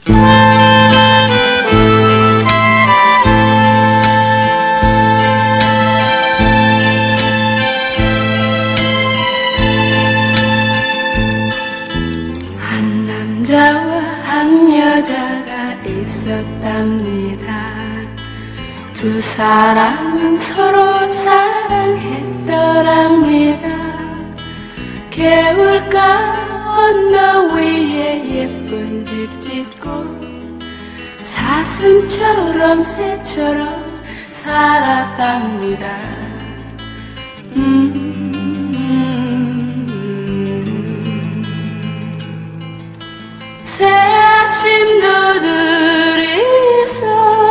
한 남자와 한 여자가 있었답니다. 두 사람은 서로 사랑했더랍니다. 개울가 언덕 위에 예쁜 집 짓고 사슴처럼 새처럼 살았답니다. 새 아침도 둘이서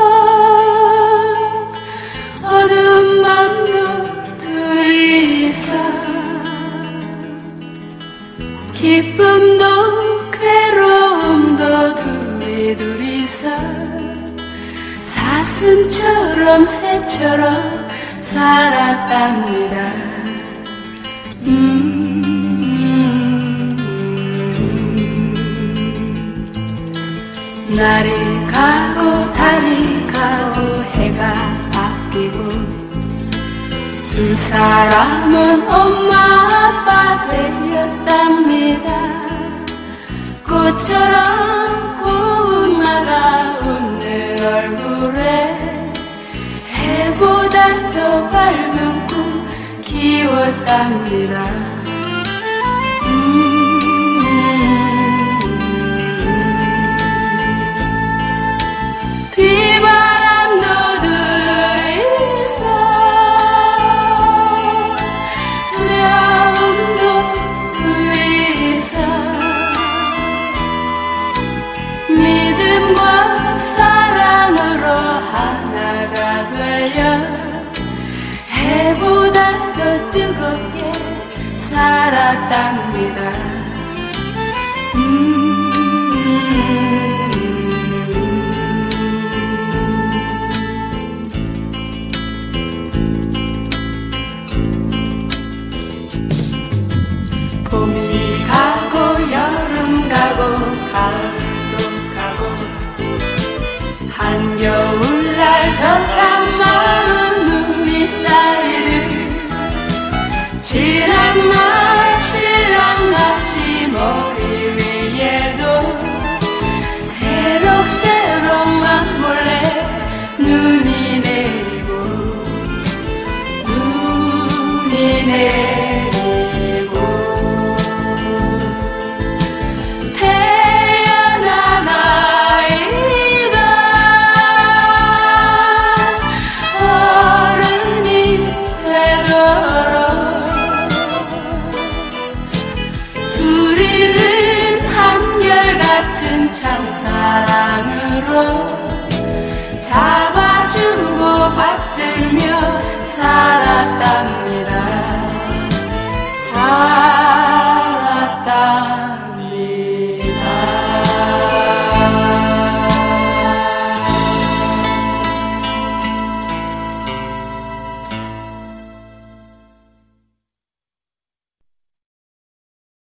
어두운 밤도 둘이서 기쁨도 괴로움도 둘이서 사슴처럼 새처럼 살았답니다. 날이 가고 달이 가고 해가 바뀌고 두 사람은 엄마 아빠 되었답니다. 꽃처럼 고운 나가운 내 얼굴에 해보다 더 밝은 꿈 키웠답니다. 비바람도 둘이서 두려움도 둘이서 믿음과 사랑으로 하나가 되어 해보다 더 뜨겁게 살았답니다. 봄이 가고 여름 가고 가을도 가고 한겨울날 저 산마루 눈이 쌓이듯 지난 날 신랑낚시 머리 위에도 새록새록만 몰래 눈이 내리고 눈이 내리고 참사랑으로 잡아주고 받고